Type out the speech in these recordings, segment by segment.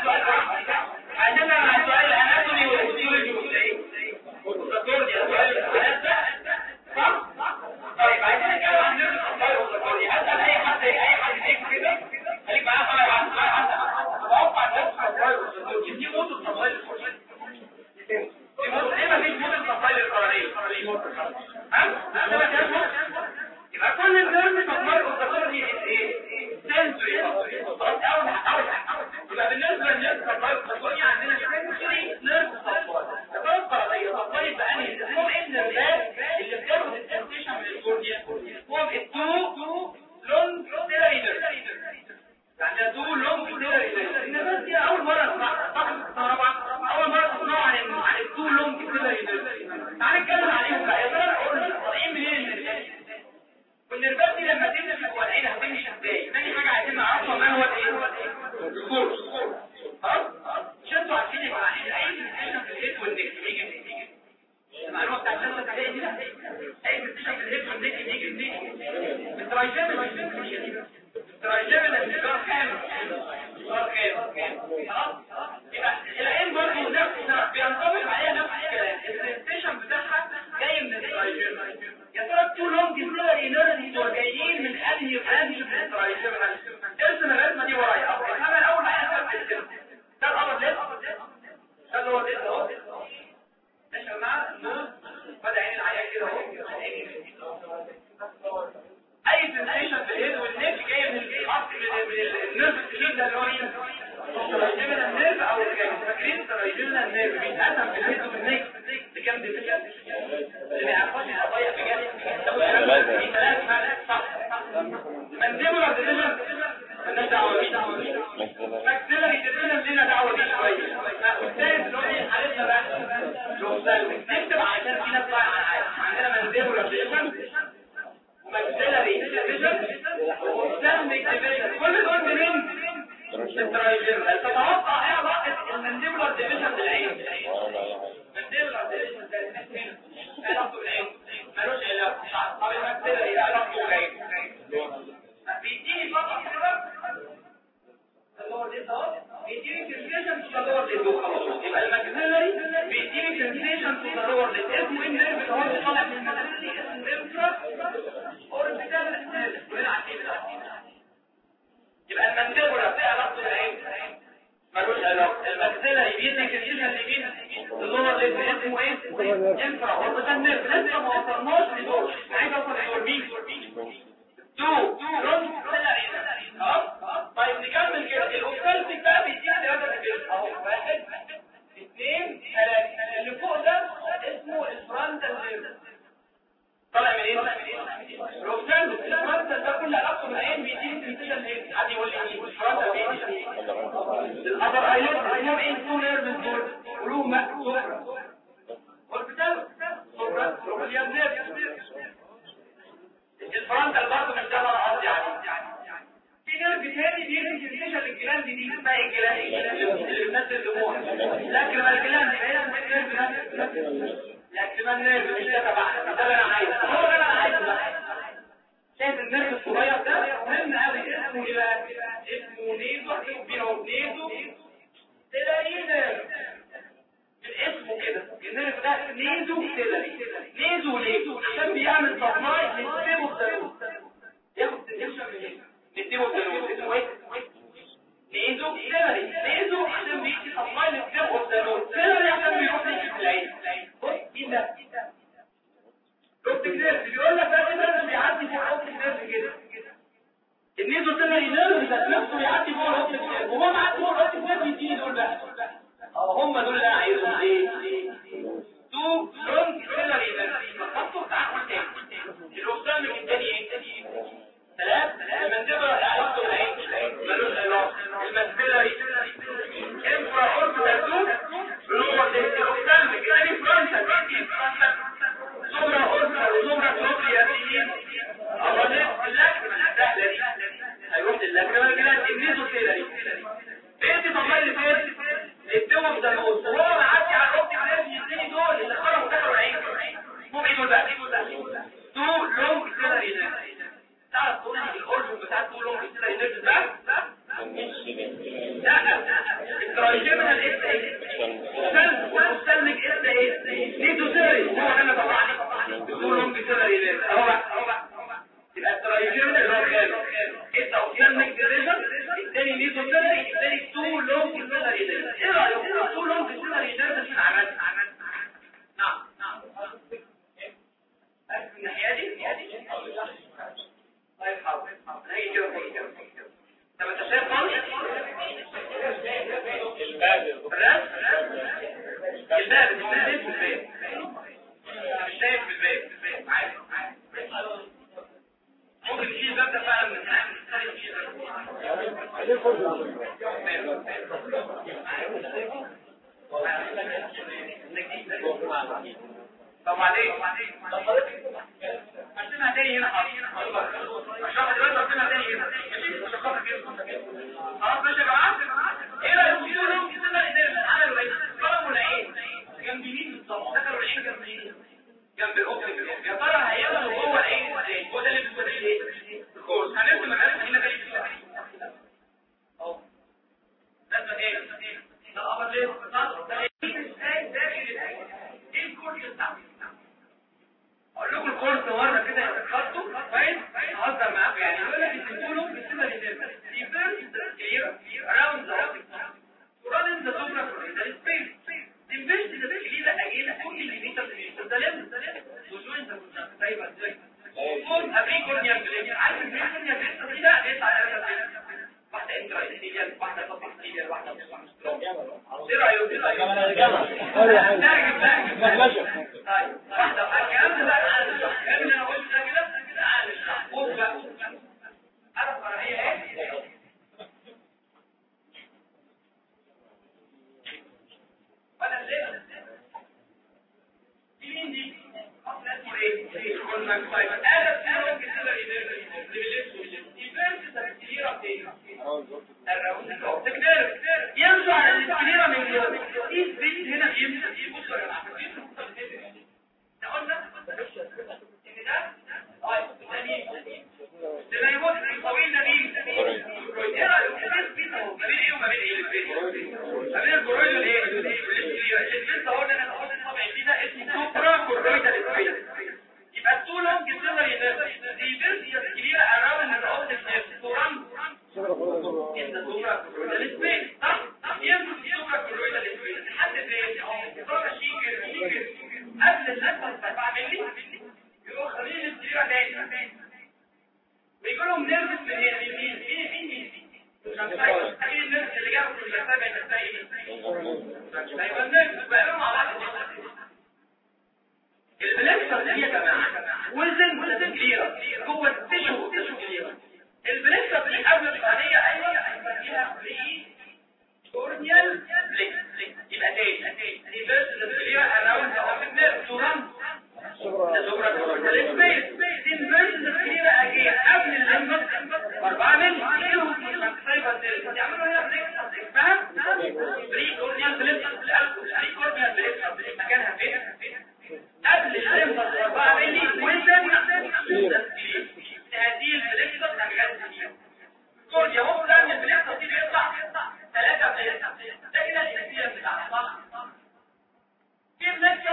عشان انا سؤال الاناتومي والفسيولوجي والتاريخ والدكتور يا سؤال صح؟ طيب عايزين نتكلم عن نيرف سبلاي والدكتور. اسال اي حد هيك كده خليك معايا طالع عن سؤال اتوقع نيرف سبلاي والدكتور دي موت السبلاي للقرنيه. ليه ما فيش موت السبلاي للقرنيه؟ يبقى كل النيرف سبلاي والدكتور دي ايه؟ سنسوري. يبقى بالنسبه للنيرف سبلاي والدكتور عندنا سنسوري نيرف سبلاي. القرنيه سبلاي بأنهي هو النيرفات اللي بتاخد التنسيشن من الكورنيا هو التو لونج سيلاري نيرف. يعني تو لونج سيلاري نيرف. النيرفات دي اول مره اسمعها طبعا اول مره تسمعوا عن التو لونج سيلاري نيرف. تعالى نتكلم عليهم بقى. يا ترى طالعين منين النيرفات؟ والنيرفات دي لما تمشي جوه العين هتمشي ازاي؟ ثاني حاجه عايزين نعرفها ما هو الكورس. خلاص مش انتوا عارفين يبقى العين في الهيد والنك بيجي المعلومه بتاعت الناس دي لا اي بتشوف الهيد والنك بيجي الترايجيمنال الانتظار كامل خلاص. يبقى العين برضه نفس بينطبق عليها نفس الكلام. السنسيشن بتاعها جاي من الترايجيمنال. يا ترى التو لونج سيلاري نيرفز دول جايين من انهي برانش من الترايجيمنال؟ ارسم الرسمه دي ورايا. انا الاول معايا ده الامر لسه ده اللي هو لسه اهو ماشي يا جماعه. النور بدا عين العيان كده اهو. اي سنسيشن في الهيد والنك جايه من الخط من النيرف السليم ده اللي هو ايه؟ الترايجيمنال نيرف او فاكرين الترايجيمنال نيرف بيتقسم في الهيد والنك لكام ديفيجن؟ اللي ما يعرفوش القضايا في جانب ثلاث صح. مانديبولار ديفيجن مالناش دعوه بيه. ماكسيلاري ديفيجن لينا دعوه بيه شويه. والثالث اللي هو ايه حالتنا بقى؟ نكتب عشان في ناس ضايعه عندنا مانديبولار ديفيجن وماكسيلاري ديفيجن وسيستميك ديفيجن. كل دول منين؟ الترايجيمنال. تتوقع ايه علاقه المانديبولار ديفيجن بالعين؟ المانديبولار ديفيجن ده علاقته بالعين مالوش علاقه. طب الماكسيلاري علاقته بالعين بيديني فقط كده اللور دي اهو بيديني سنسيشن تو اللور دي خلاص. يبقى الماكسيلاري بيديني سنسيشن تو اللور دي. اسمه ايه النيرف اللي هو طالع من الماكسيلاري؟ اسمه انترا اوربيتال نيرف. وهنا عارفين يبقى المانديبولا في علاقه بالعين مالوش علاقه. الماكسيلاري بيدي سنسيشن لمين؟ اللور دي. اسمه ايه؟ انترا اوربيتال نيرف. لسه ما وصلناش لدول. عايز اوصل لدول مين؟ تو لونج سيلاري نيرف. طيب نكمل كده. الاوبتالميك بقى بيدينا ثلاثه ديفيجن اهو. 1 2 3. اللي فوق ده اسمه الفرونتال نيرف. طالع من ايه؟ الاوبتالميك. الفرونتال ده كل علاقته بالعين بيديني سنسيشن ايه؟ حد يقول لي ايه؟ الفرونتال بيديني الابر ايليد. هم ايه التو نيرفز دول؟ ولهم سوبرا اوربيتال سوبرا روبيال نيرف. الفرونتال برضه مش ده انا قصدي عليه. في نيرف تاني بيدي سنسيشن للجلاند دي اسمها الجلاند اللي بتنزل دموع. لكن الجلاند هي النيرف لكن النيرف مش ده تبعنا. ده اللي انا عايزه. هو ده اللي انا عايزه بقى. شايف النيرف الصغير ده مهم قوي. اسمه ايه بقى؟ اسمه نيزو بينو سيلاري نيرف. من اسمه كده النيرف ده نيزو سيلاري. نيزو ليه؟ عشان بيعمل سبلاي للسيرو سيرو. ياخد سنسيشن من ايه؟ السيرو سيرو. اسمه ايه؟ نيزو سيلاري. نيزو عشان بيدي سبلاي للسيرو سيرو. سيلاري عشان بيروح يجيب العين. بص ايه ده؟ اوبتيك نيرف بيقول لك ده كده بيعدي فوق اوبتيك نيرف كده. النيزو سيلاري نيرف ذات نفسه يعدي فوق اوبتيك نيرف. وهو معدي فوق اوبتيك نيرف يديني دول بقى. هم دول اللي انا عايزهم. ايه؟ تو لونج سيلاري نيرف. خطوا تعال تاني. الاوبتالميك الثاني ايه؟ 3. المانديبولا علاقته بالعين مالوش علاقه. الماكسيلاري انفرا اوربيتال لور دي. الاوبتالميك الثاني فرونتال سوبرا اوربيتال وسوبرا كلوبياتين. اظن اللكمه سهله دي. هيروح للكمه كده. النيزو سيلاري بيدي طبيعي اللي فين؟ الدوم ده نص. وهو معدي على الاوبتيك نيرف يديني دول اللي خرجوا دخلوا العين. مو ايه دول بقى؟ تو لونج سيلاري نيرف. تعرف تقول لي الاورجن بتاع تو لونج سيلاري نيرف ده؟ لا ترايجيمينال ايه والسلمك ايه نيدوسيري هو انا طبعا بدون بسيلري اهو بقى يبقى الترايجيمينال اللي هو كده وسلمك ديفيجن الثاني نيدوسيري الثاني تو لونج بسيلري ايه رايك تو لونج بسيلري ده مش عملت نعم الناحيه دي طيب حاضر هيجي كده طب انت شايف خالص الباب مش شايف الباب عادي ممكن تشيل الباب ده فعلا من طب بعدين عشان تاني هنا عشان دلوقتي عشان تاني هنا ماشي شخص كده خلاص ماشي يا جماعه ايه رايكم تقولوا كده ازاي عملوا ايه ضربوا العين جنب مين بالظبط دخلوا العين جنب مين جنب الاوبن يا ترى هيعملوا جوه العين ازاي هو ده اللي بيقول ايه الكورس هنرسم الرسم هنا ده اهو ده ايه ده الامر ليه ده ازاي داخل ايه الكورس بتاعه اقول لكم الكورس مره كده خدته كويس هزر معاكم يعني يقول لك السيمبتوم بتسمى ريفيرس اراوند ذا running the suprachoroidal space investigate كده اجينا كل الليميتر ده لازم وجوين ده دايما فون ابريكورنيال بليك عارف البريكورنيال بليك دي ده بيطلع على واحده انترايديال واحده سبستيريال واحده ايه رايك طيب واحده الكلام ده بقى الكلام اللي انا قلته ده كده عن الشخص بقى عارف فرعيه ايه وانا ليه مين دي اصلا اسمه ايه قلنا طيب انا بسبب كده الفيرس الكبيره فين الراوند يمشوا على الكبيره من ايه بيت هنا بيمشي بصوا يا جماعه قلنا ان ده ده يموت الطويل ده مين ايه رايك بين ايه وما بين ايه ما بين الجرويد والايه لسه قلنا انا هاخد الطبع ده اسمه سوبرا كورويدال سبيس يبقى التو لونج سيلري دي فيرس كبيره اراوند الاوبتيك نيرف توران ان سوبرا كورويدال سبيس صح يمشي سوبرا كورويدال سبيس لحد فين طبعا شيكر قبل اللفه 7 مللي يروح خليه الكبيره تاني بيقول لهم نيرفس من هنا مين اكيد النيرفس اللي جابوا في الجسامه ازاي ايوه النيرفس بقى مع بعض البلكسر دي يا جماعه وزن كبيره جوه التيشو كبيره البلكسر اللي قبل الثانيه ايوه فيها فري كورنيال بليك يبقى تاني ريفيرس الكبيره اراوند ذا اوبن نيرف تو ران الزبرة السبيس الانفيرس الكبيرة اجي قبل اللمبس 4 ملي يعملوا هنا بليكس فاهم؟ بري كورنيال بليكس بري كورنيال بليكس مكانها فين؟ قبل اللمبس 4 ملي وزن هذه البليكس حاجات كورنيا هو ده من البليكس دي بيطلع 3 بليكس ده كده الاسئله بتاعها صح؟ في بليكس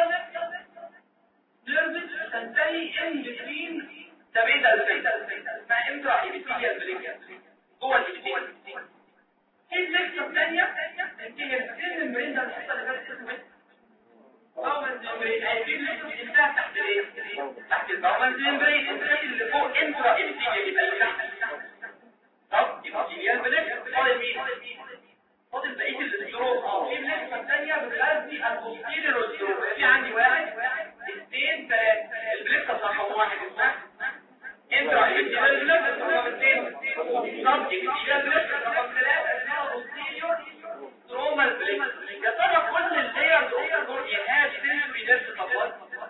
نيرفس تنتهي ان بتوين تبعيد الفيتال اسمها انترا ايبيثيليال بليك جوه الابيثيليال ايه الليكه الثانيه تنتهي السن ممبرين ده الحته اللي فاتت اسمها باومنز ممبرين هيجيب لك انتهى تحت الايه تحت الباومنز ممبرين اللي فوق انترا ايبيثيليال يبقى اللي تحت طب ايبيثيليال بليك فاضل مين فاضل بقيه الاستروم في الليكه الثانيه بتغذي البوستيريور والستروم في عندي واحد 2 3 البليكس رقم 1 اسمها انترا ايبيثيليال بليكس رقم 2 سب ايبيثيليال بليكس رقم 3 اسمها بوستيريور سترومال بليكس يا ترى كل اللايرز اوف دول يهاج سيل بيدرس خطوات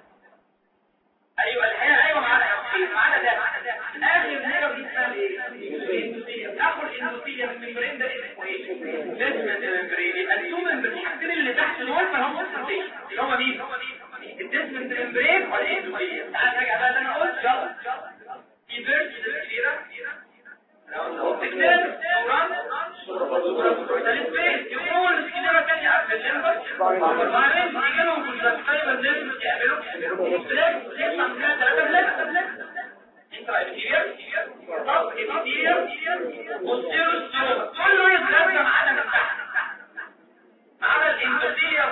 ايوه الحقيقه ايوه معانا ده اخر نيرف دي اسمها ايه اخر الاندوثيليا من الممبرين ده اسمه ايه لازم الممبرين يبقى التومن بالحاجتين اللي تحت دول فهم اللي هم مين الديسمنت ممبرين ولا الاندوثيليا تعال نرجع بقى اللي انا قلت يلا يبرد الكليرا لو تكتب دوران ده السبيس يقول يجيلهم كونجكتيفا نيرفس يعملوا ليه عندنا 3 بلاك انترا ابيثيليال طب ابيثيليال بوستيريور ستروما كله يتغذى معانا من تحت ما عدا الانتوثيليال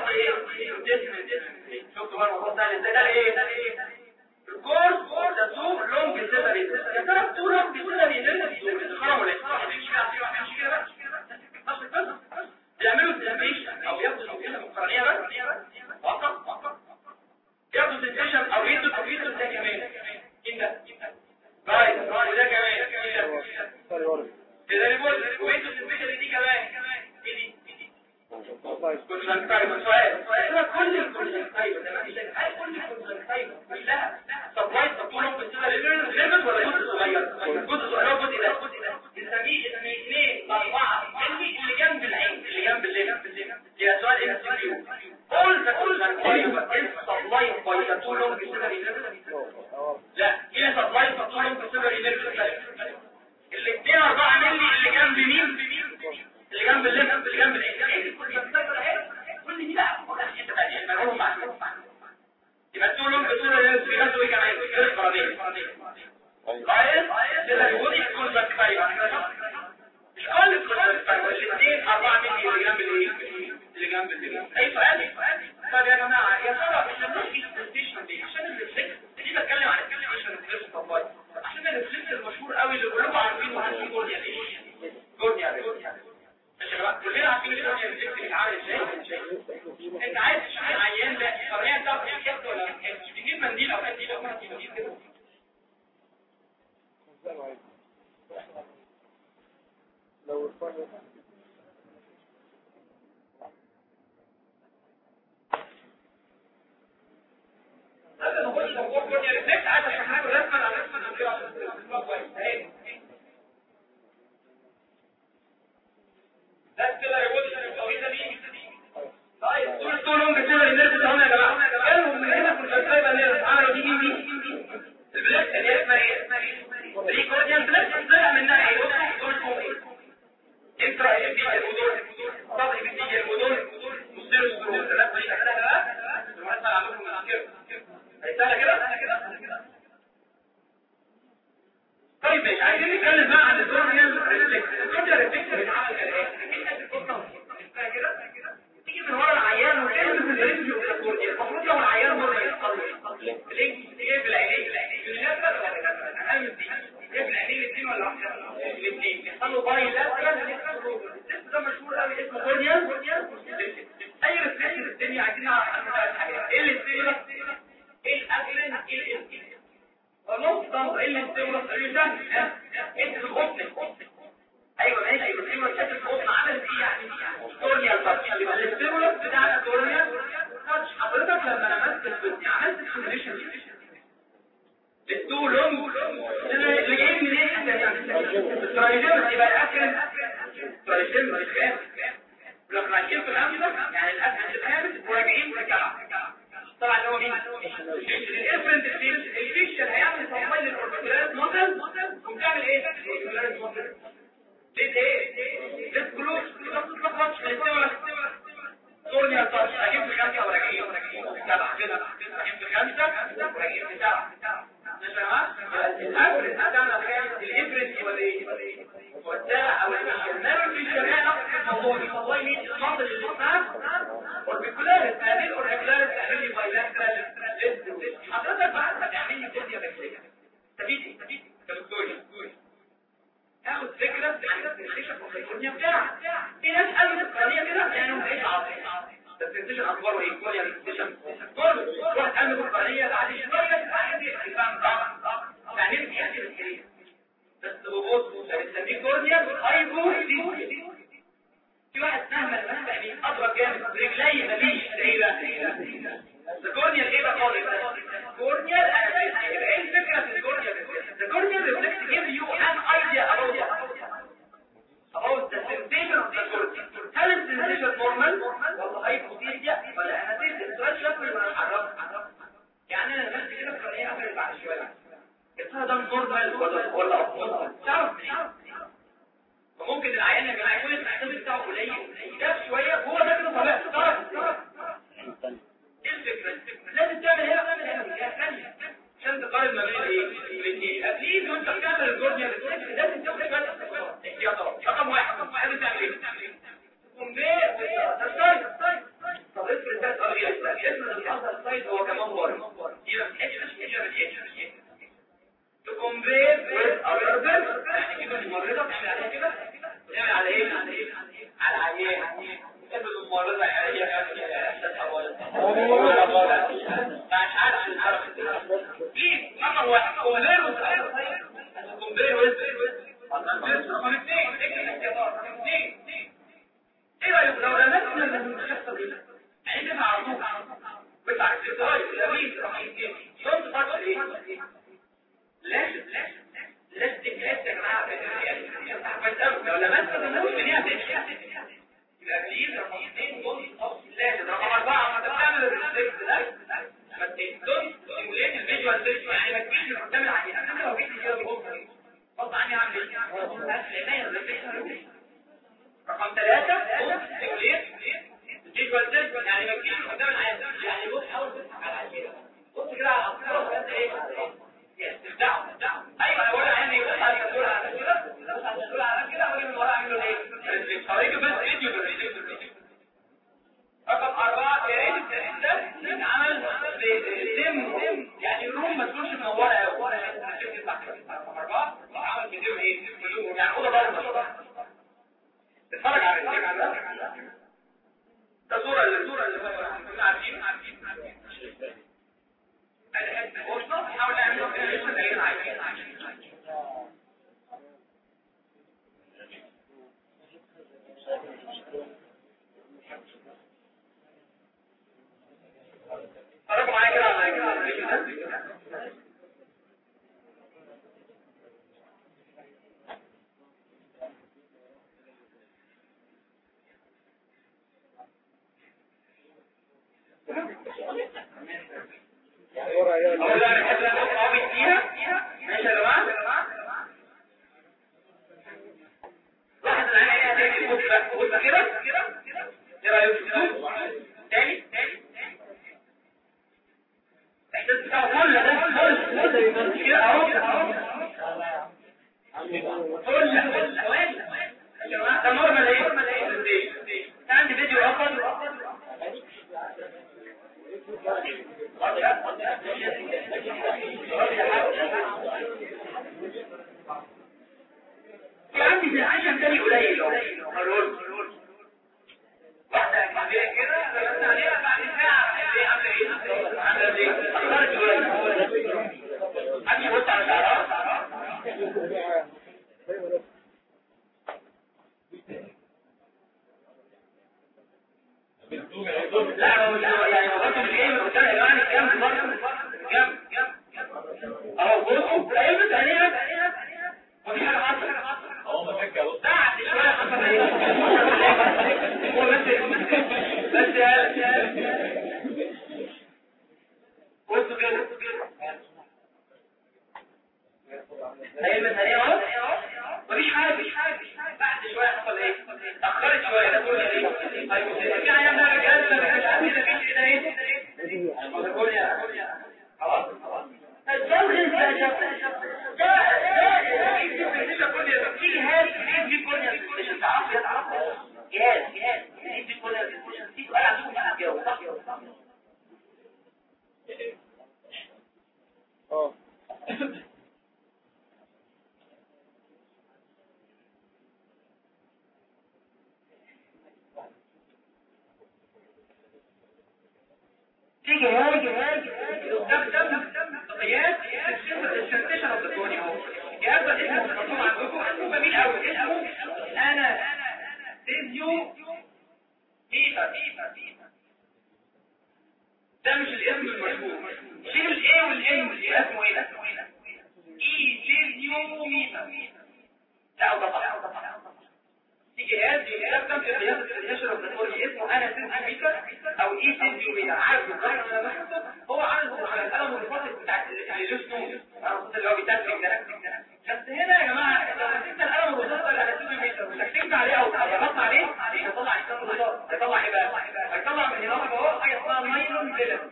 شفتوا بقى الموضوع ده ازاي ده ايه الكورس ده تو لونج سيلري يا ترى تو لونج سيلري خرم ولا مش كده بيعملوا ديزابيشن او ياخدوا سنسيشن مقارنيه بس فقط ياخدوا سنسيشن او يدوا ده كمان كده رايت وده كمان كده ريبول ويدوا سنسيشن دي كمان دي كل الكونجكتيفا ده مش عارف كل الكونجكتيفا كلها سبلاي سبورت بتبقى ليميت ولا جزء صغير جزء صغير جزء ده بنسميه 2 4 اللي جنب العين اللي جنب الليل يا سؤال ام سي كيو all the conjunctiva is supplied by the two long ciliary nerves لا هي supplied by two long ciliary nerves الاثنين 4 مللي اللي جنب مين اللي جنب الليل اللي جنب العين كل دي بقى حته ثانيه بنقولهم مع يبقى two long ciliary nerves بيغذوا ايه كمان الفرادين رايت كده يقول الكونجكتيفا مش كل الكونجكتيفا الاثنين 4 مللي اللي جنب الايه اللي جنب الليل اي سؤال طب يا جماعه يا ترى مش هنحكي الستيشن دي عشان الريفلكس دي بتكلم عن الريفلكس طبعا عشان الريفلكس المشهور قوي اللي كلكم عارفينه وعارفين جورنيا ماشي يا جماعه كلنا عارفين الجورنيا الريفلكس بيتعامل ازاي انت عايز تشوف عيان ده الطريقه بتاعته كده ولا مش بتجيب منديل او منديل او منديل كده لو الفرق هذا نقول لو هو كان يرفع على شحنات رسمه على رسمه كده كويس اهي ده كده ريبوزيشن الطويله دي طيب دول لونج كده الناس اللي هنا يا جماعه قالوا من هنا كنت شايفه ان عملوا دي البلاك اللي اسمها ايه دي كورديان بلاك طلع منها ايه دول انترا ابيثيليال طب ابيثيليال مصير السرور ثلاث طريقه كده بقى المثل عندكم كده هيسالك كده طيب ماشي عايزين نتكلم بقى عن الكورنيال ريفلكس بيتعمل كده تيجي من ورا العيان وتلمس الريفلكس بتاع الكورنيال المفروض لو العيان مره يحصل ليه في العينين اهم دي في العينين الاثنين ولا الاثنين يحصلوا باي لاترال ده مشهور قوي اسمه كورنيال اي ريفلكس الدنيا عايزين نعرف حاجه ايه اللي ايه الاكلين ايه الاسكين ونقطه ايه اللي بتورث ريزن انت القطن ايوه ماشي ايوه الحته القطن عملت ايه يعني كورنيال تاتش يبقى الاستيمولس بتاع الكورنيال تاتش حضرتك لما لمست الفيديو عملت الكونديشن التو لونج اللي جايين منين الترايجيمس يبقى الاكل الترايجيمس الخامس لما رايحين في الامثله يعني الاكل الخامس وراجعين رجعه طبعا هو مين الافرنت الفيشن هيعمل تمويل الاوربيكولار موديل وبتعمل ايه الاوربيكولار موديل ليه ايه الجلوس ما تتلخبطش ولا كورنيال تاتش هجيب في 5 وراجعين 7 كده هجيب في 5 وراجعين في 7 ماشي يا جماعه الافرنت بتاعنا كام الافرنت ولا ايه والساعه او النيرف فيشن هي نفس الموضوع بيطلع لي المنطقه اللي اسمها اوربيكولار هذه الاوربيكولار تعمل لي بايلاترال حضرتك بقى هتعمل لي فيزياء بكتيريا تبيتي كدكتور اخد فكره عن الخشب والكورنيا بتاعك في ناس قالوا القضيه كده يعني هم ايه عاطفه السنسيشن اكبر وايه كورنيا السنسيشن كل واحد قال له القضيه بعد شويه الحاجه دي هيفهم ضعف يعني ايه بيحكي بالكليه بس بص بنسميه كورنيا هايبو في واحد سهم المسح بيه اضرب جامد رجلي مفيش ايه بقى الكورنيا ايه بقى خالص الكورنيا ايه الفكره في الكورنيا الكورنيا reflects give you an idea about the sensation of the cornea هل السنسيشن نورمال ولا هايبوثيسيا ولا انستيزيا السؤال شكله يبقى محرك يعني انا نفسي كده في القضيه قبل بعد شويه الفرق ده نورمال ولا افضل تعرف ممكن العيان يا جماعه يكون الاحساس بتاعه قليل ده شويه هو ده كده طبيعته يعني افرض الممرضه هي احساسها بايظ مش عارف ليه نمبر واحد كومبير رقم اثنين ايه رايك لو لمسنا اللي بيحصل ايه؟ يعني انت على طول بتاع الزراير الأويس رقم اثنين يوم تفضل ايه؟ لازم تكليس يا جماعه لو لمسنا النموذج اللي هي يبقى بليز رقم اثنين لازم رقم اربعه ما تعمل الريسبكت ده ما تدوس تيموليت الفيجوال سيستم يعني ما تجيش قدام العيان انا لو جيت كده بقول غصب عني اعمل ايه؟ هتلاقي الريسبكت رقم 3 تيموليت الفيجوال سيستم يعني ما تجيش قدام العيان يعني بص حاول تضحك على العيان بص كده على الاطراف قد ايه؟ تفتحوا ايوه انا بقول عيان يبص على الدكتور على كده بص على الدكتور على كده اقول من ورا اعمل له ايه؟ طريقه بس فيديو رقم 4 يا ريت التاريخ ده يتعمل بسم يعني الروم ما تكونش منوره قوي رقم 4 عمل فيديو ايه يعني اوضه ضلمه اتفرج على الفيديو ده صوره اللي عارفين هو مش ناقص يحاول يعمل ايه عايزين فرقوا معايا كده على الفيديو ده أولا نحب نقف قوي فيها ماشي يا جماعة واحد من العين هتاكي بص كده ايه رأيك تاني احساس بتاعه فل ده فل كده اهو فل يا جماعة ده نورمال ايه عندي فيديو اخر في عندي في العشم تاني قليل واحدة كبيرة كده بس عليها بعد ساعة عاملة ايه؟ أخرت قليل عندي بص على شعرها لا هو يعني الرقم الايه من قدام يا جماعه كام مره كام اهو بصوا قلبت عليها ودي حاجه حصلت اهو ما فكر بص بعد شويه حصل ايه هو بس بصوا كده قلبت عليها اهو مفيش حاجه بعد شويه حصل ايه اتاخرت شويه ده كله ايه في عيان بقى رجاله مش عارف كده في كده ايه خلاص الزوج الفاشل في جهاز في كورنيا ديسبوزيشن تعرفوا جهاز في كورنيا ديسبوزيشن في سؤال عندكم بقى الجو صح في جهاز يستخدم قياس السنسيشن اوف ذا بودي الجهاز ده اسمه مكتوب عندكم جميل قوي اسمه انا فيزيو ميتر ده مش الاسم المشهور شيل الاي والام اسمه ايه اي فيزيو ميتر لا ده في جهاز يستخدم في قياس السنسيشن اوف ذا بودي اسمه انا فيزيو ميتر او اي فيزيو ميتر عارف بالظبط انا بحسه هو عامل على القلم والفاصل بتاع الجسم اللي هو بيتكلم ده بس هنا يا جماعه لو مسكت القلم والفاصل على الفيزيو ميتر وسكتت عليه او ضغطت عليه هيطلع الكلام ده هيطلع ايه بقى هيطلع من هنا اهو حاجه اسمها نايلون فيلم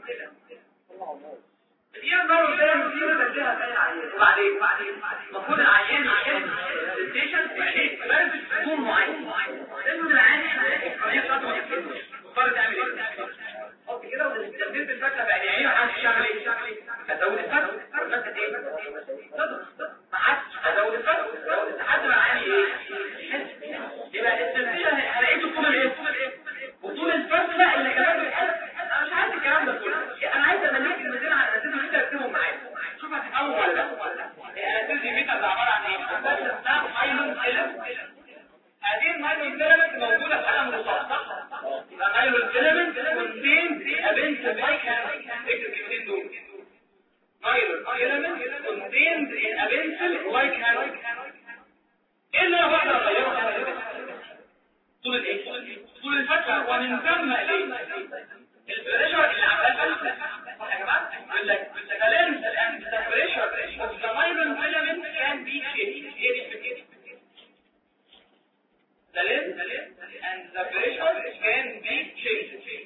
دي النار فيلم دي بتديها ثاني عيان وبعدين المفروض العيان يشد الستيشن يعني بلبس طول معين لازم العيان الامكانيه بتاعته ما تفرقش مضطر تعمل ايه حط كده ودبست الفتله بقى يعني هتعمل ايه هتزود الفتله بس ايه ما عادش هزود الفتله لحد ما العيان ايه يبقى الستيشن هلاقيته طول الايه ومن ثم البريشر اللي عمال يا جماعه يقول لك the length and the pressure of the myelin filament can be changed. The length and the pressure can be changed.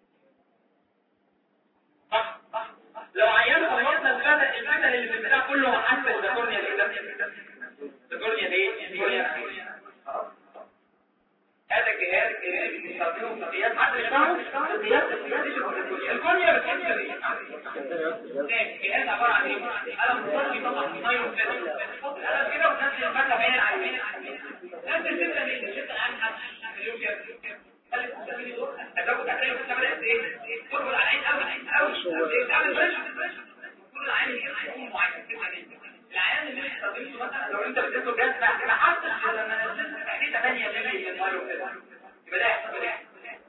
صح. لو عيان خلصنا الفتل اللي في البتاع كله حسب الكورنيا دي الكورنيا دي هذا الجهاز اللي بيستخدمه في قياس عدد الشعر قياس الكورنيا بتحسب ايه؟ جهاز عباره عن ايه؟ قلم مصري طبعا مايو تحط القلم كده وتنزل الفتله بين العينين نفس الفكره دي الشده عنها مليون كده هتاخد هتلاقي الفتله بدات ايه؟ تدخل على العين قوي تعمل بريشر كل العين هيكون معين العيان اللي بيستخدمه مثلا لو انت بتديله جهاز ما حطش لما نزلت تحديده ثانيه زي المايو كده يبقى ده يحصل ايه؟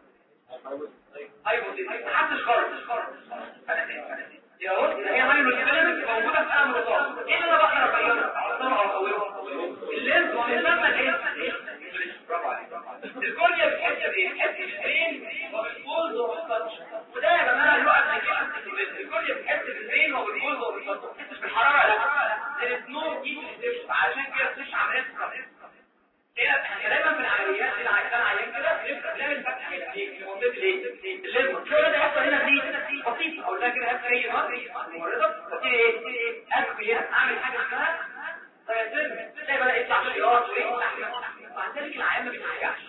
ايوه ما حطش خالص يا رب هي مايو الكلام موجوده في قلم الرصاص ايه اللي انا بقدر اغيرها اعصرها او اقويها اللينز ومسمى ايه؟ برافو عليك الكورنيا بتحس بايه؟ بتحس بالبين وبالبولز وبالتاتش وده يا جماعه الوقت الكورنيا بتحس بالبين وبالبولز وبالتاتش ما بتحسش بالحراره لا السنو دي عشان كده مش عمليه كده احنا دايما في العمليات اللي عايزين عيان كده بنعمل فتح هنا في منطقه الايه؟ الليمف شو ده هيحصل هنا دي بسيط او ده كده هيحصل ايه مرضى بس ايه اكفي هنا اعمل حاجه اسمها فيتم تلاقي بقى يطلع شيرات ويطلع مع ذلك العيان ما بيتحركش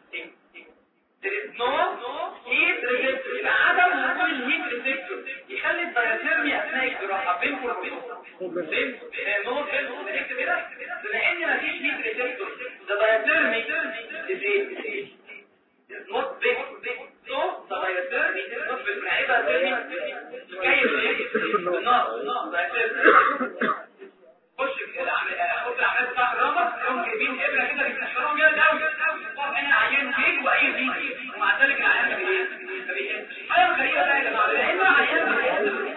هيت ريجستر يبقى عدم وجود الهيت ريجستر يخلي الدايثيرميا اثناء الجراحه بينكم وبين نو فيلم نكتب كده لان ما فيش هيت ريجستر ده دايثيرمي ديزيز نوت بيج سو ده دايثيرمي نوت بالعيبه جاي النار دايثيرمي خش العمل بتاع الرمض يوم جايبين ابره كده بيكسروهم جامد قوي طبعا انا عيان بيج واي بيج ومع ذلك العيان ما بيجيش حاجه غريبه بقى يا جماعه لانه عيان بيحس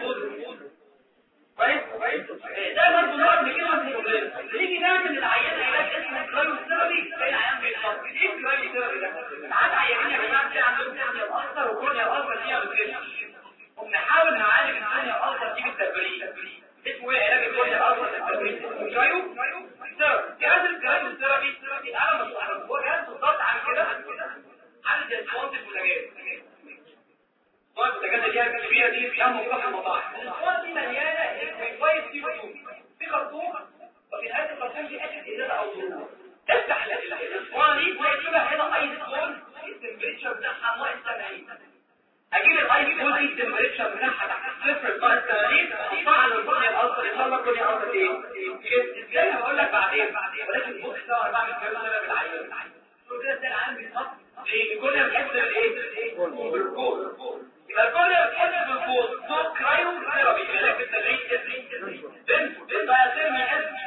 كويس ده برضه نوع من كلمه نيجي نعمل العيان علاج اسمه كرايوثيرابي زي العيان بيتحط ايه الكرايوثيرابي ده ساعات عيانين يا جماعه بتلاقي عندهم كورنيا الاثر وكورنيا الاثر فيها بتكشف وبنحاول نعالج الكورنيا الاثر دي بالتبريد اسمه ايه علاج الكورنيا الاثر بالتبريد جهاز الكرايوثيرابي انا مش عارف هو جهاز بالظبط عن كده عامل زي الفونت البوتاجاز البوتاجاز اللي هي الكبيره دي فيها موجوده في المطاعم الفونت دي مليانه كويس في خرطوم وفي هذا الخرطوم دي اكل ازازه او ضروره افتح الاسطوانه دي تلاقي فيها هنا ايس كول التمبريتشر بتاعها ناقص 70 اجيب الايس كول دي التمبريتشر بتاعها تحت صفر ناقص 80 احطها على الكورنيا الاصفر ان شاء الله الكورنيا الاصفر ايه ازاي هقول لك بعدين ولكن بص ده انا بعمل كده انا بالعيان كل كده ده العيان بيتحط الكورنيا بتحس بالايه بالكول يبقى الكورنيا بتحس بالكول ده كرايوثيرابي علاج التدريج بقى سيرمي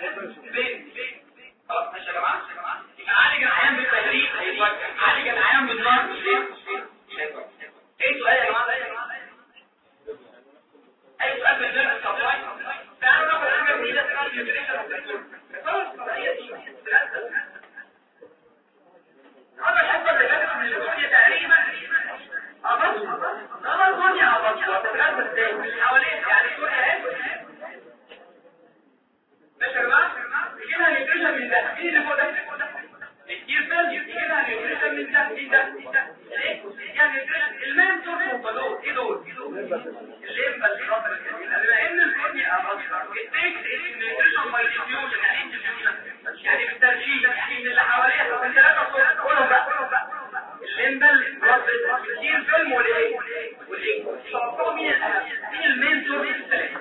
خلاص ماشي يا جماعه يبقى عالج العيان بالتدريج عالج العيان بالنار ايه سؤال يا جماعه اي سؤال من غير الصفاي تعالوا ناخد حاجه جديده اسمها الفيبريشن والتكتور خلاص هي دي هذا الحصه اللي فاتت من الدنيا تقريبا بص ده الدنيا بتتغذى ازاي مش حوالين يعني الدنيا اهي ماشي يا جماعه يجيبها نيوتريشن من ده مين اللي فوق ده الكير سيل يجيبها نيوتريشن من ده ليه يعني المين دول ايه دول الليمبا الشاطر بما ان الكورنيا اصغر التكس النيوتريشن باي ديفيوجن يعني بالترشيد يعني من اللي حواليها من ثلاثه صوت كلهم بقى الليمبا الكير فيلم والايه شرطوا مين الاهم مين المين دول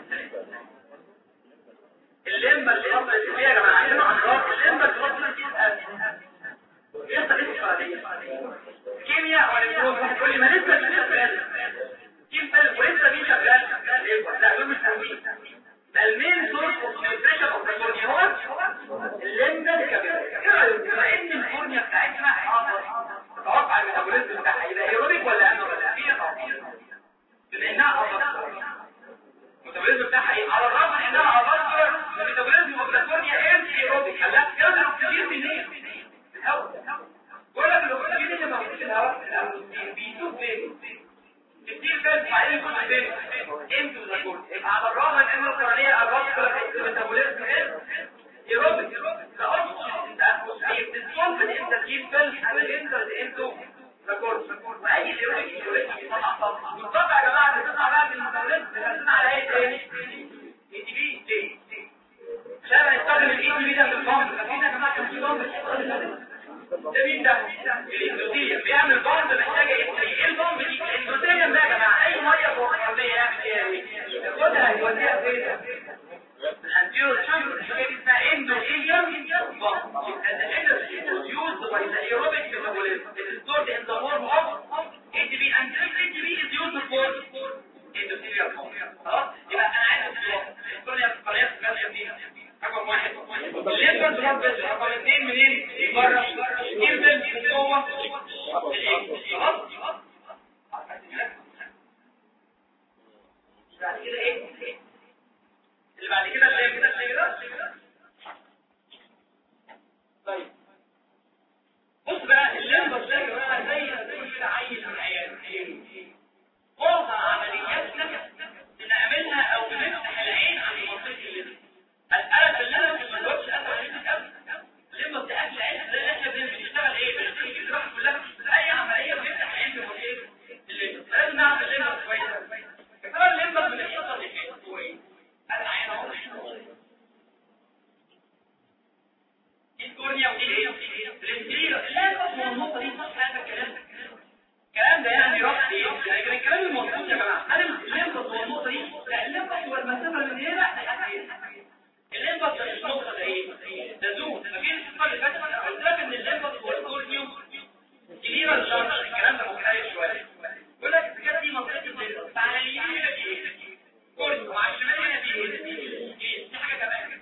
الليمبا الشاطر اللي هي يا جماعه عندنا اخبار الليمبا الشاطر دي يحصل ايه فعليا كيمياء ولا كل ما نسبه كيف ولسه مين شغال لا دول مش مهمين المين سورس اوف نيوتريشن اوف الكورنيا هو الليمبا الكبيره بما ان الكورنيا بتاعتنا حاضر تتوقع الميتابوليزم بتاعها يبقى ايروبيك ولا انابيك بما انها حاضر الميتابوليزم بتاعها ايه على الرغم من انها حاضر الميتابوليزم اوف الكورنيا ايروبيك لا يقدر كتير من الهواء ولا بالاكسجين اللي موجود في الهواء بيسوق فين كتير فين بعدين يكون فين انتوا ذاكروا يبقى على الرغم من ان القرنيه الرابطه الميتابوليزم يروبك لا اصلا بتتصل انت تجيب فين على انتوا ذاكروا واي يروبك طبعا يا جماعه بتطلع بقى من الميتابوليزم بتنزل على ايه تاني اي تي بي تاني عشان يستخدم الاي تي بي ده في البامب اكيد يا جماعه كان في بامب ده مين ده؟ الاندوثيليوم بيعمل بامب محتاجه ايه البامب دي؟ الاندوثيليوم ده يا جماعه اي ميه فوق الحوضيه يعمل ايه؟ ياخدها يوديها فين؟ الانتيرو تشامبر دي اسمها اندوثيليوم بامب الانرجي يوزد باي ذا ايروبيك ميتابوليزم stored in the form of ATP and this ATP is used for endothelial bump خلاص؟ يبقى انا عايز القرنيه الثانيه دي رقم واحد الليمبر بلاد فيسل رقم اثنين منين؟ بره الجلد من جوه خلاص؟ بعد كده ايه؟ اللي بعد كده الليمبر طيب بص بقى الليمبر ده يا جماعه زي كده عيل من عيال معظم عملياتنا بنعملها او بنفتح العين عن منطقه الليمبر الألف اللي أنا ما بدوش أنا وعيدك لما بتأكل عين زي إحنا بنشتغل إيه؟ بنشتغل كده راح كلها أي عملية بنفتح عين في مكان الليمبر لازم نعمل الليمبر كويس كمان الليمبر بنحطها لفين كويس أنا عين أهو دي الكورنيا ودي إيه؟ الانتيريور الليمبر هو النقطة دي صح هذا الكلام ده يعني رفض إيه؟ لكن الكلام المظبوط يا جماعة أنا الليمبر هو النقطة دي لا الليمبر هو المسافة من هنا لحد هنا الليمبر مش نقطة ده ايه؟ ده زوم فاكرين الصفحة اللي فاتت قلت لك ان الليمبر هو الكورنيوم كبيرة الجنر الكلام ده مختلف شوية يقول لك الحاجات دي منطقة الليمبر على اليمين هنا في ايه؟ كورنيوم وعلى الشمال هنا في ايه؟ في حاجة كمان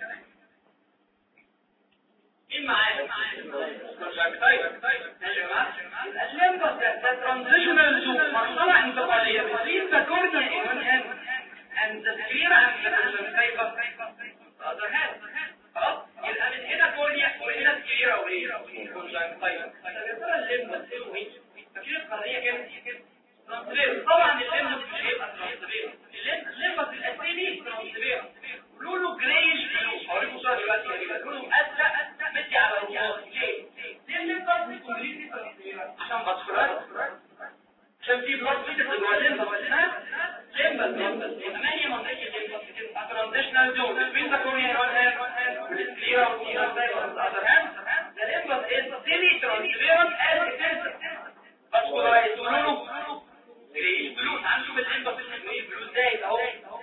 مين معايا؟ طيب يا جماعة الليمبر ده ترانزيشنال زوم مرحلة انتقالية بين ذا كورنيوم and the sphere and the other hand خلاص يبقى من هنا كورنيا وهنا سكليرا وايه كونجكتيفا فالرساله الليمبا تسوي ايه تفكير القضيه كده ترانسفير طبعا الليمبا مش هيبقى ترانسفير الليمبا الاساسي ترانسفير لونه جريش هوريكم صوره دلوقتي كده لونه ازرق مدي على الرصاص ليه الليمبا مش كومبليتلي ترانسفير عشان باسكولار عشان في بلاد فيتس جوه الليمبا ليمبا 8 منطقه الليمبا ترانزيشنال زون بين ذا كورنيا والسكليرا والأذر هاند the limbus is semi-transparent as it is vascularized ولونه جريش بلوز هنشوف الليمبس جريش بلوز زايد اهو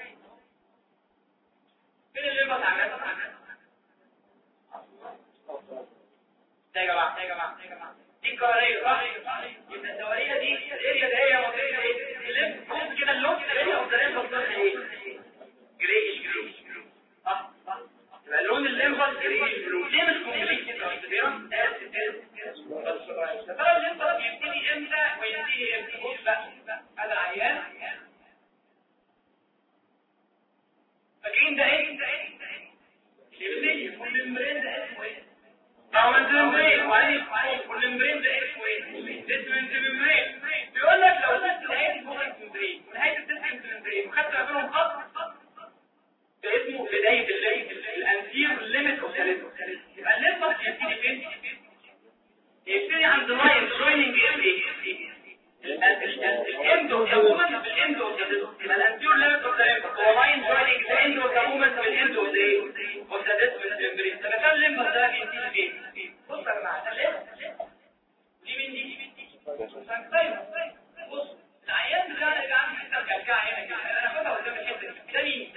فين الليمبس عملت ده يا جماعه دي الكهريه صح يبقى الدوريه دي الاريا اللي هي منطقه ايه الليمب كده اللون الاريا اوف ذا ليمبس ده ايه جريش صح يبقى لون الليمبس جريش بلو ليه مش كومبليت ترانسبيرنت بس ترى الليمبس بيبتدي امتى وينتهي امتى بص بقى هذا عيان فاكرين ده ايه اللي يكون الممبرين ده اسمه ايه طبعا الممبرين وبعدين والممبرين ده اسمه ايه اسمه الممبرين بيقول لك لو خدت نهايه الممبرين ونهايه الممبرين وخدت ما بينهم خط اسمه بداية الانتير ليميت اوف ذا ليمب يبقى الليمب يبتدي فين؟ يبتدي عند لاين جويننج الاند اوف ذا مومنت بالاند اوف ذا ليمب يبقى الانتير ليميت اوف ذا ليمب هو لاين جويننج ذا اند اوف ذا مومنت بالاند اوف ذا ممبرين لما كان الليمب ده بيبتدي فين؟ بص يا جماعه ده الليمب دي مين دي؟ بص العيان بتاعنا اللي عامل حته الكعكعه هنا كده انا هاخدها قدام الحته دي ده مين؟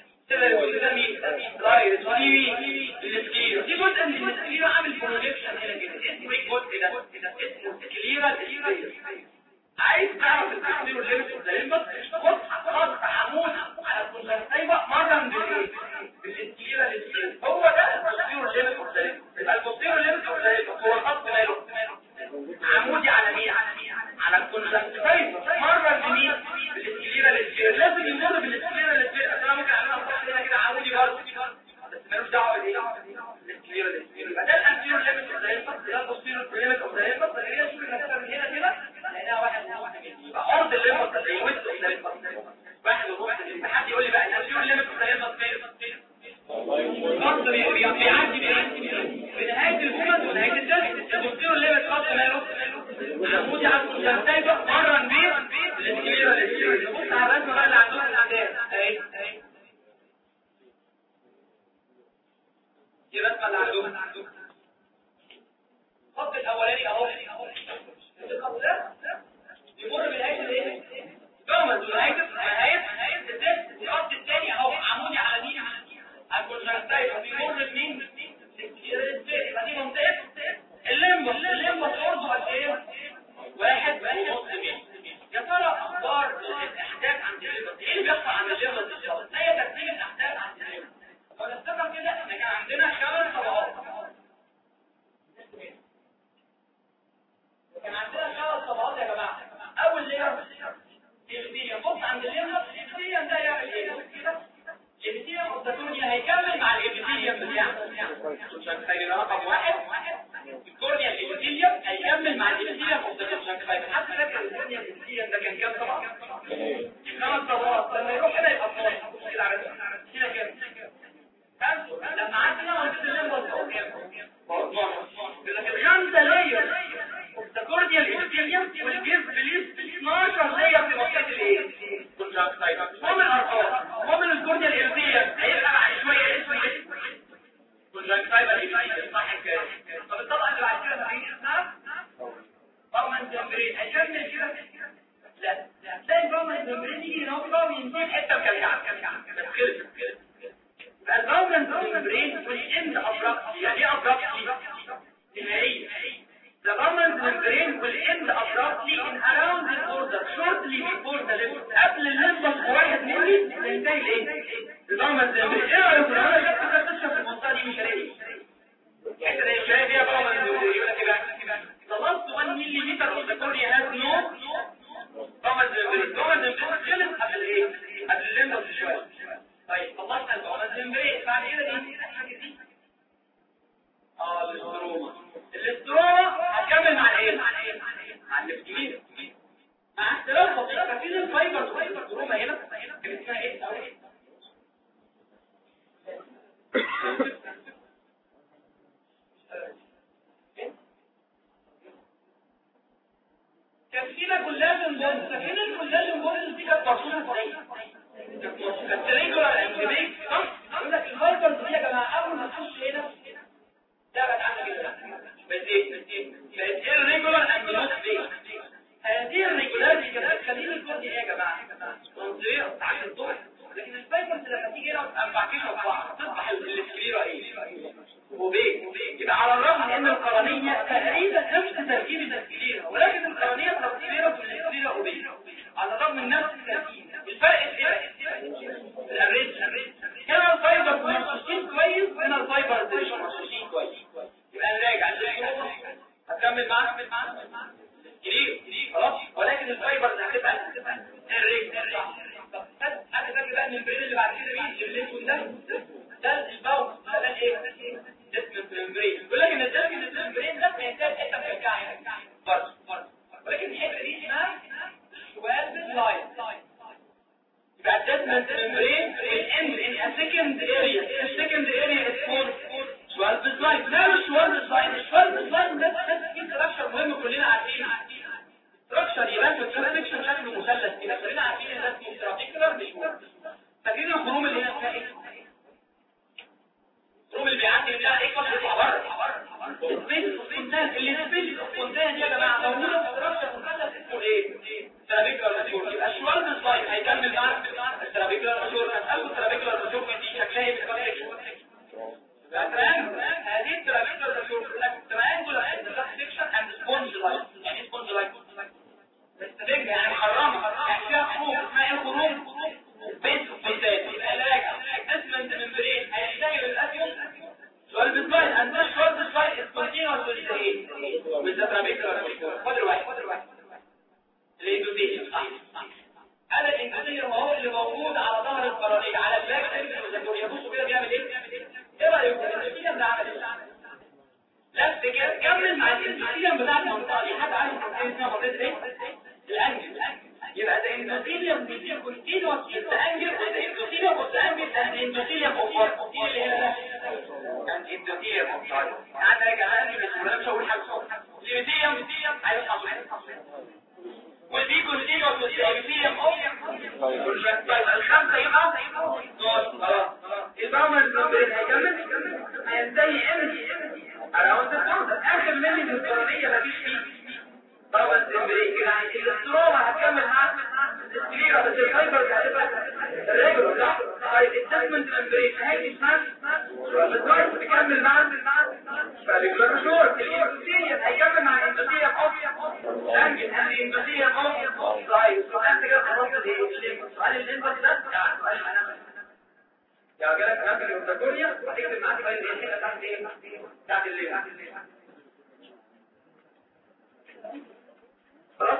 دي جزء من السكليرا عامل بروجيكشن هنا كده اسمه ايه الجزء ده اسمه سكليرا عايز تعرف السكليرا الليمبس خط عمود على الكونجكتيفا مره من بالسكليرا هو ده السكليرا الليمبس يبقى السكليرا الليمبس هو الخط ماله عمودي على مين على الكونجكتيفا مره من بالسكليرا لازم يمر بالسكليرا انا ممكن اعملها صح هنا كده عمودي برضه بس مالوش دعوه بايه السكليرا يبقى ده الانتيريور ليميت اوف ذا ليمبس ده البوستيريور ليميت اوف ذا ليمبس اللي هي شوف المسافه من هنا كده لانها 1 الكونجكتيفا مرن بيه السكليرا. نبص على الرسمه بقى اللي عندنا الاعداد اهي دي الرسمه اللي عندنا. الخط الاولاني اهو الخط ده يمر بالهيئه الايه؟ جامد نهايه الدست. الخط الثاني اهو عمودي على دي الكونجكتيفا بيمر بمين؟ يبقى دي منطقه الليمبس برضه قد ايه؟ 1.5 متر. يا ترى اخبار الاحداث عند الليمبس ايه اللي بيحصل عند الليمبس بالظبط؟ هي ترتيب الاحداث عند الليمبس. فنفتكر كده احنا كان عندنا 5 طبقات. كان عندنا 5 طبقات يا جماعه. اول لير الابيثيليوم. بص عند الليمبس الابيثيليوم ده يعمل ايه؟ كده الابيثيليوم الكورنيا هيكمل مع الابيثيليوم بتاعه. رقم 1 الكورنيا الابيثيليوم هيكمل مع الابيثيليوم الكونجكتيفا. حد فاكر الكورنيا الابيثيليوم ده كان كام طبقه؟ 5 طبقات. لما يروح هنا يبقى طبقه كده على كده كام؟ لما عندنا منطقه الليمبس اهو كام؟ 5 لاير الكورنيا الابيثيليوم والجسم بليس 12 لاير في منطقه الايه؟ الكونجكتيفا. ومن الارقام ومن الكورنيا الابيثيليوم هيبقى مع شويه الكونجكتيفا الابيثيليوم صح كده. طب الطبقه اللي بعد كده هي اسمها بارمنت ممبرين. هيكمل كده؟ لا تلاقي البارمنت ممبرين يجي ينطق وينتهي حته مكلكعه بس كده. يبقى البارمنت ممبرين والاند ابرابتلي. يعني ايه ابرابتلي؟ نهائيا. The garment membrane will end abruptly in around the border shortly before the limbus. قبل الليمبس ب1 مللي تنتهي الايه؟ الجارمنت membrane. ايه رايك لو انا جبت تشرب في المنطقه دي مش هلاقي الحته دي مش هلاقي فيها garment membrane؟ يقول لك ايه بقى؟ The last 1 millimeter of the cornea has no garment membrane. garment membrane خلص قبل ايه؟ قبل الليمبس بشويه. طيب خلصنا الgarment membrane. بعد كده دي الاستروما هتكمل مع ايه؟ مع الافتيمين. مع اختلاف بسيط. فاكرين الفايبر الاستروما هنا كان اسمها ايه؟ كان فينا كولاجين بوند. فاكرين الكولاجين بوند دي كانت مرسومه ازاي؟ كانت ريجولار انجليك صح؟ يقول لك الفايبرز دي يا جماعه اول ما تخش هنا دابت عنها كده بقت irregular and not fixed. هذه الريجولاريتي كانت بتخليني الكود ايه يا جماعه؟ منطقه بتاعت الضوء. لكن الفايبرز لما تيجي هنا بتنفعكش ببعض تصبح السكليرا ايه؟ وبيك. يبقى على الرغم من ان القرنيه تقريبا نفس تركيب السكليرا ولكن القرنيه تركيبها في السكليرا وبيك على الرغم من نفس التركيب. الفرق ايه؟ الارينج. هنا الفايبرز مرصوصين كويس وهنا الفايبرز مش مرصوصين كويس. يبقى نراجع هتكمل معانا كتير خلاص. ولكن الفايبرز هتبقى الريج. طب حد فاكر بقى ان البرين اللي بعد كده مين الليكويد ده الباوت ده الايه؟ ديسمنت ممبرين. يقول لك ان الديسمنت ممبرين ده بيحتاج حته مكعكعه برضه ولكن الحته دي اسمها شوال لاين. يبقى الديسمنت ممبرين end in a second area. The second area is called شوال لاين. ماله الشوال لاين؟ الشوال لاين ده فيه ستراكشر مهم كلنا عارفينه. ستراكشر يبان في الكونكشن شكله مثلث كده. كلنا عارفين ان ده اسمه ترابيكولار مش مهم. فاكرين الخروم اللي هنا اسمها ايه؟ الخروم اللي بيعدي منها ايه؟ يطلع بره. السبيس السبونتان. السبيس السبونتان دي يا جماعه موجوده في ستراكشر مثلث اسمه ايه؟ ترابيكولار ماسور. يبقى الشوال لاين هيكمل مع الترابيكولار ماسور. هتقابلوا الترابيكولار ماسور دي شكلها ايه في الكونكشن؟ هذه الترابيكولار ماسور تريانجولار سكشن اند سبونج لاين. يعني سبونج لاين مستدرجه يعني محرمه يعني فيها خروم. اسمها ايه الخروم؟ بيس سبونتان. يبقى راجع اسمنت ممبرين هيشتغل الاسيوم سؤال بسلاين اند ده شورت سلاين سبونتينوس ولا ايه؟ بالترابيكولار ماسور. خد الواحد الاندوثيليوم صح. هذا الاندوثيليوم هو اللي موجود على ظهر القرنيه على البلاك سيرفيس. يبصوا كده بيعمل ايه؟ ايه رايك الاندوثيليوم ده عمل ايه؟ نفس كده كمل مع الاندوثيليوم بتاع المنطقه دي. حد عارف اسمها منطقه ايه؟ الانجل. يبقى ده اندوثيليوم بيصير كونتينوس في الانجل. الاندوثيليوم والانجل الاندوثيليوم اوف اللي هنا كان اندوثيليوم اوف عندك انجل بس مش هقول حاجه. الاندوثيليوم عايز اصحى ودي كونتينوس والابيثيليوم اوف يبقى الخمسه يبقى خلاص الباومنت ممبرين هينتهي اراوند الكورتر اخر ملي من القرنيه مفيش فيه باومنت ممبرين كده يعني الاستروما هتكمل مع السكليرا بس الفايبرز هتبقى ريجولار صح؟ طيب التسمنت ممبرين هيجي اسمها الفايبرز تكمل مع الريجولار شورت الاندوثيليوم هيكمل مع الاندوثيليوم اوف انجل الاندوثيليوم اوف طيب انت كده خلصت السؤال الليمبس ده سؤال الانامل يا جالك انامل والتاكوريا وهتكتب معاك بقى الحته بتاعت ايه بتاعت الليل خلاص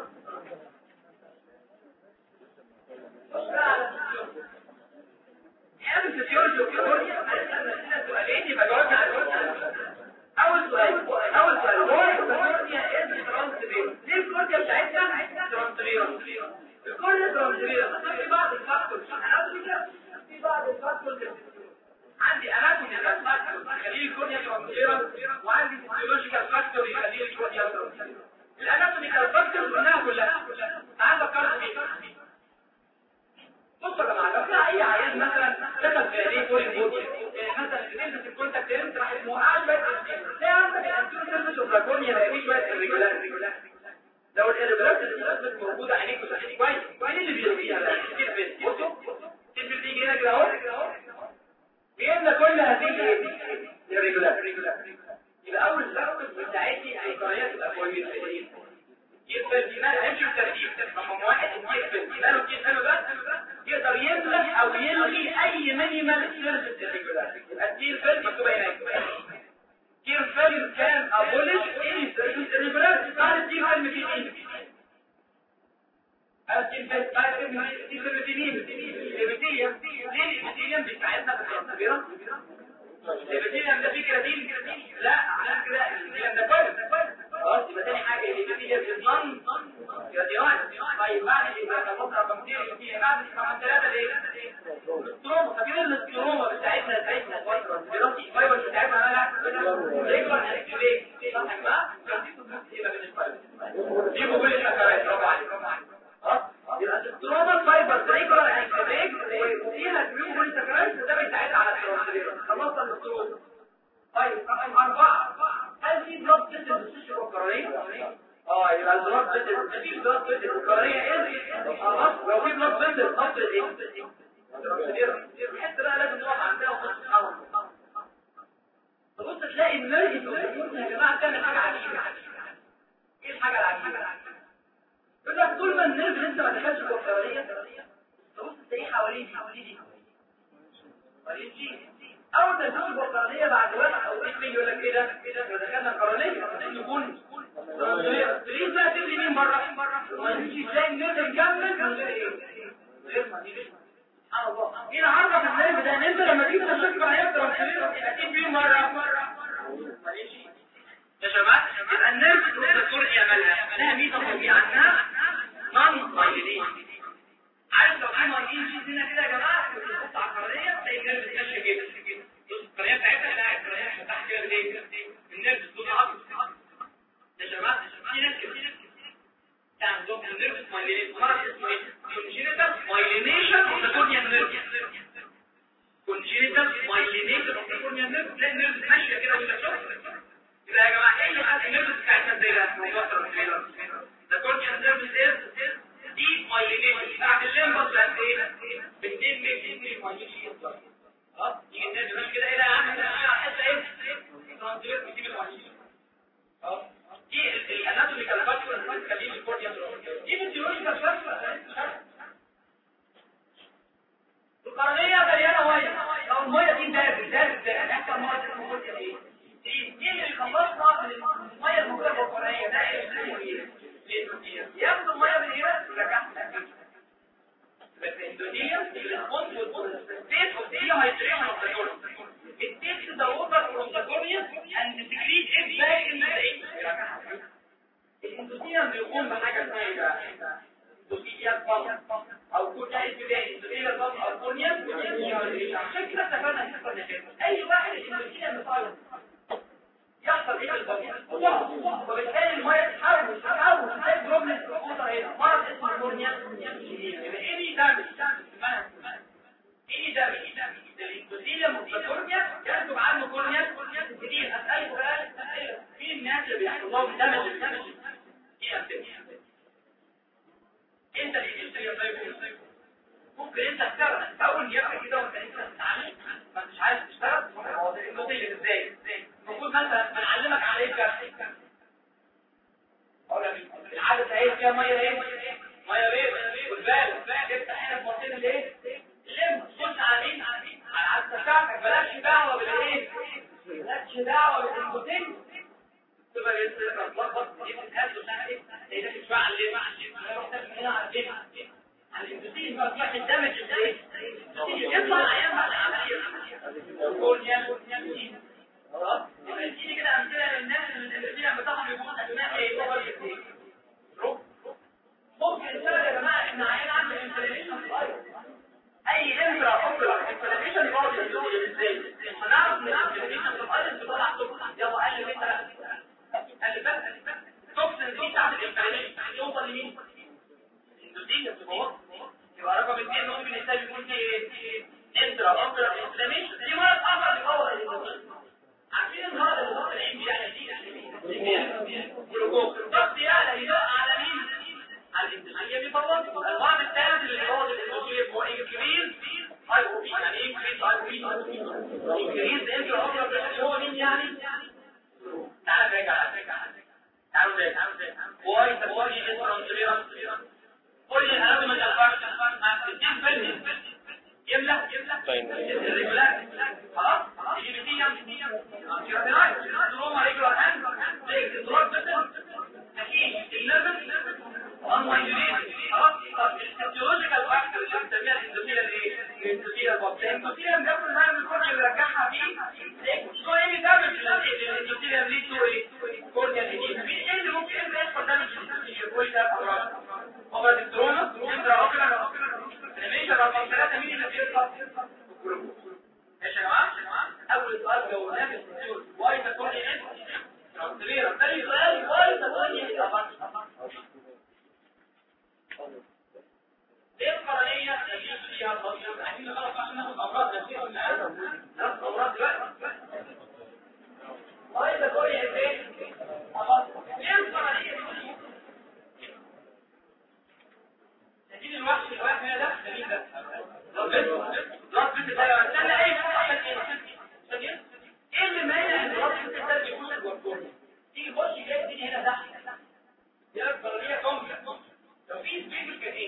يعني الفسيولوجي والتاكوريا هنسال سؤالين يبقى جاوبنا على اول سؤال هو الكورنيا ايه ترانسفير ليه الكورنيا بتاعتنا ترانسفير الكورنيا ترانسفير في بعض الفاكتورز في بعض الفاكتورز عندي اناتوميكال فاكتور يخلي الكورنيا ترانسفير وعندي فيسيولوجيكال فاكتور يخلي الكورنيا ترانسفير الاناتوميكال فاكتور كلها تعال فكرت فيه بصوا يا جماعه لو في اي عيان مثلا كتب في ايديه فورين بودي مثلا بنلبس الكونتاكت لينس راح موقعه شويه تلاقي عندك الانتيرو سيرفيس اوف لاكورنيا هيلاقي شويه الريجولار لو الريجولار اللي موجوده عينيك وصحتك كويس اللي بيرميها كتير بصوا تنزل تيجي هنا كده اهو جبنا كل هذه الريجولار يبقى اول سبب بتاعتي القناه تبقى كويسه يقبل دماغ هيمشي بترتيب رقم واحد يقبل دماغه ده يقدر يملح او يلغي اي مينيمال سيرفيس irregularity يبقى التير فيلم مكتوب هناك تير فيلم كان ابولش اني سيرفيس irregularity بعد التير فيلم في ايه؟ التير فيلم في مين؟ الابيثيليوم ليه الابيثيليوم بيساعدنا في الترانسفيرنس؟ الابيثيليوم ده فيه كراتين لا عشان كده الابيثيليوم ده كويس خلاص يبقى تاني حاجه الابيثيليوم نون كراتينات طيب بعد يبقى مصر رقم 2 فيها بعد رقم 3 ايه الستروما فاكرين الستروما بتاعتنا دلوقتي الفايبر بتاعتنا ريجولار اكتيفيت صح يا جماعه يبقى بالنسبه دي كل الحاجات برافو عليك خلاص يبقى الستروما فايبر ريجولار اكتيفيت وفيها كريمول سكرايز ده بيساعد على الترانسفير خلصنا الستروما طيب رقم 4 هل في بلوك سيستم القرنيه يبقى البلوك سيستم في بلوك سيستم القرنيه ايه خلاص لو في بلوك سيستم خط ايه الحته بقى لازم نقف عندها ونص حرام تبص تلاقي النرجس يا جماعه بتعمل حاجه عجيبه ايه الحاجه العجيبه يقول لك طول ما النرف لسه ما دخلش جوه القرنيه تبص تلاقيه حواليه اول ما تدخل القرنيه بعد وقت او اسمي يقول لك كده لو دخلنا القرنيه نكون تريد بقى تبني مين بره ومش تلاقي النرف مكمل من غير ايه غير ما هنا عرف النرف ده ان انت لما تيجي تشوف قرنيه ترانسفير اكيد فيه مره يا شباب يبقى النرف الدكتور يعملها لها ميزه طبيعيه عنها نون مايلين عارف لو في مايلين شيء هنا كده يا جماعه بتبص على القرنيه تلاقي النرف ماشيه كده القرنيه بتاعتها لا القرنيه تحت كده ليه النرف صوت عصب يا شباب في ناس كده عندهم النرف مايلين مرض اسمه ايه congenital myelination of the corneal nerve congenital myelination of the corneal nerve تلاقي النرف ماشيه كده ولا شوف يبقى يا جماعه ايه اللي خلى النرف بتاعتنا زي ده موضوع ترانسفير the corneal nerve is deep myelination بعد الليمبس قد ايه ب 2 مللي مايلينيشن خلاص يجي النرف ماشي كده ايه ده اعمل حته ايه ترانسفير بتجيب المايلينيشن خلاص دي الاناتوميكال فاكتور اللي بتخليه الكورنيا دي فيزيولوجيكال فاكتور القرنيه مليانه ميه لو الميه دي دابت هتحصل ميه الموجود ايه دي اللي خلصنا من الميه الموجوده في القرنيه ده ايه ياخد الميه من هنا ويرجعها بس الاندونيا الريسبونس والستيت اوف دي هايدريشن اوف ذا كورنيا it takes the water from the cornea and secrete it back in the brain الاندوثيليوم بيقوم بحاجه اسمها ايه بقى اندوثيليوم بامب او كورنيا ابتدائي اندوثيليوم بامب او كورنيا عشان كده اتفقنا اي واحد الاندوثيليوم بتاعه يحصل ايه بالبامب وبالتالي الميه تتحول تلاقي بروبلم في الوتر هنا انت الاندوثيليوم ده ممكن انت تشتغل اول يبقى كده وانت لسه بتتعلم ما انتش عايز تشتغل هو الاندوثيليوم ازاي المفروض مثلا بنعلمك على ايه كده اقول لك العاده اهي فيها ميه ايه ميه ايه والبال تفتح هنا في منطقه الايه اللم تخش على مين على العدسه بتاعتك بلاش دعوه بالايه مالكش دعوه بالاندوثيليوم تبقى تتلخبط دي بتتهز وتعمل ايه ده مش فاعل ليه هنا على ايه على الاندوثيليوم بقى في الدمج ازاي يطلع ايام بعد العمليه كورنيا خلاص يبقى تيجي كده امثله للناس اللي الاندوثيليوم بتاعهم يكون ادناه ايه ممكن السبب يا جماعه احنا عيان عنده انفلاميشن في القلب اي انفرا اوبرا انفلاميشن يقعد يزود ازاي هنعرف ان الانفلاميشن في القلب بيطلع توكسين يلا قال لي قال بس توكسين دي بتاعت الانفلاميشن يوصل لمين الاندوثيليوم يبقى رقم 2 ممكن السبب يكون فيه ايه انترا اوبرا انفلاميشن دي مرض اخر بيطور الاندوثيليوم عارفين المرض اللي هو العين يعني جلوكوز الضغط يعلى يدق على مين الاندوثيليوم بيفوض البعض الثالث اللي هو الاندوثيليوم هو انكريز هايبوبي يعني ايه انكريز هايبوبي انكريز انترا اوبرا هو مين يعني تعال نرجع تعالوا زي واي تبوي انترا كل الهرم من الفرق الدين فيلم يملا الرجلات خلاص يجي بيتيا دروما رجل الهند زي الدروب بس اكيد الليفل unmodulated خلاص الفسيولوجيكال فاكتور اللي بنسميها الاندوثيليوم ايه الاندوثيليوم ده كل حاجه الكورنيا بنرجعها فيه شو ايه دامج الاندوثيليوم ليه تو ايه كورنيا دي مين اللي ممكن يحصل دامج للكورنيا ده هو الدروما انترا اوكلر ماشي رقم 3 مين اللي بيطلع ماشي يا جماعه اول سؤال جاوبناه في الفسيول واي تكوني انت ترانسفير ثاني سؤال واي تكوني ايه القرنيه اللي فيها الضغط عايزين نعرف عشان ناخد امراض نفسيه الان ناخد امراض دلوقتي واي تكوني ايه ايه القرنيه دي الوحش الواحد هنا ده جميل ده ضغط ده استنى ايه عشان ايه ايه اللي مانع ان ضغط ده يكون جوه تيجي بص جاي دي هنا تحت يا القرنيه كومبلكس لو في سبيس كان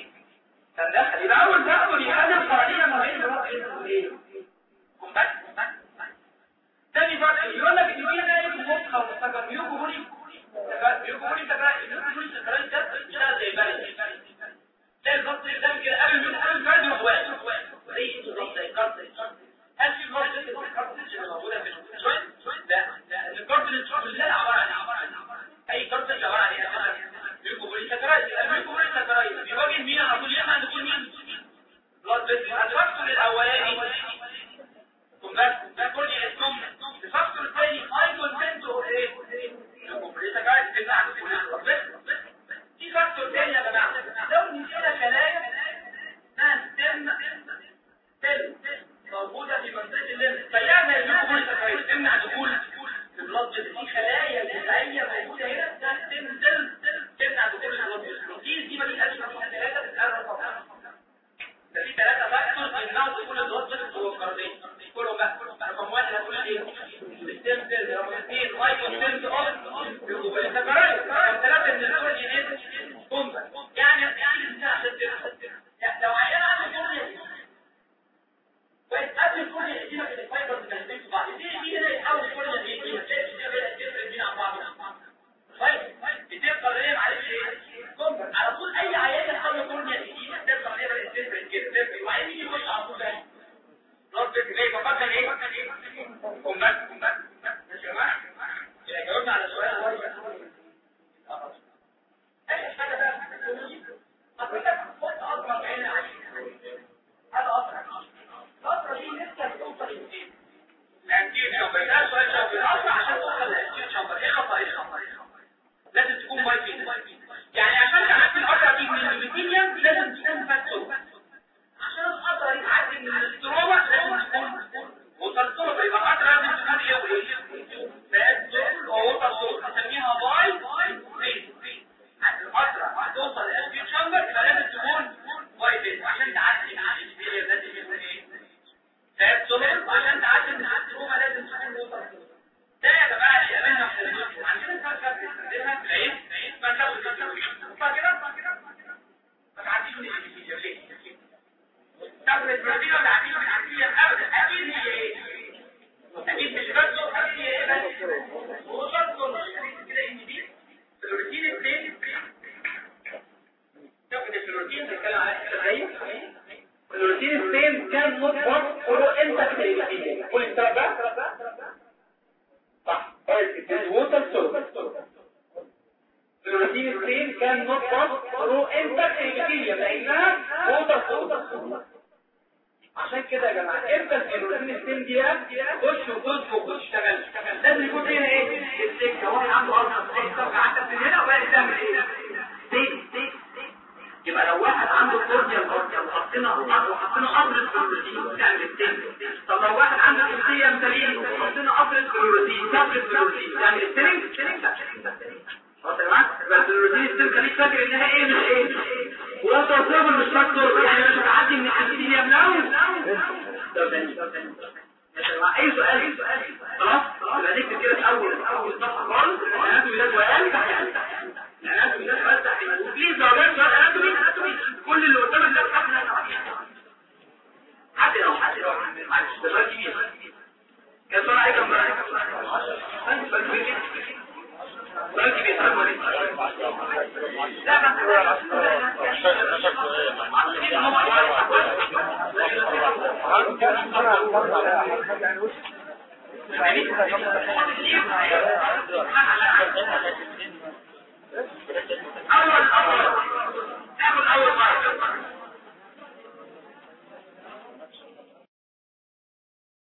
البروتين ستين كان نوت بوست انت كده قول السبب ده صح الووتر سولف البروتين ستين كان نوت بوست انت كده لانها ووتر سولف. عشان كده يا جماعه امتى البروتين ستين دي خش اشتغل لازم يكون هنا ايه السكه واحد عنده ارض السكه عندك من هنا وبقى تعمل ايه ستيك. يبقى لو واحد عنده كورديال وحطينا قبر البروتين تعمل ستيك. طب لو واحد عنده كلسيوم سليم وحطينا قبر البروتين تعمل ستيك. خلاص يا جماعه يبقى البروتين ستيك خليك فاكر انها ايه مش ايه ولا تصور مش فاكتور يعني مش هتعدي من الحديد يا بلاوز. اي سؤال خلاص يبقى نكتب كده في اول صفحه خالص الاناتومي ده سؤال الاناتومي ده سؤال تحليل وبليز لو جاب سؤال اناتومي كل اللي قدامك ده حد لو معلش ده سؤال كبير كان سؤال عليك كام بقى سؤال كبير لا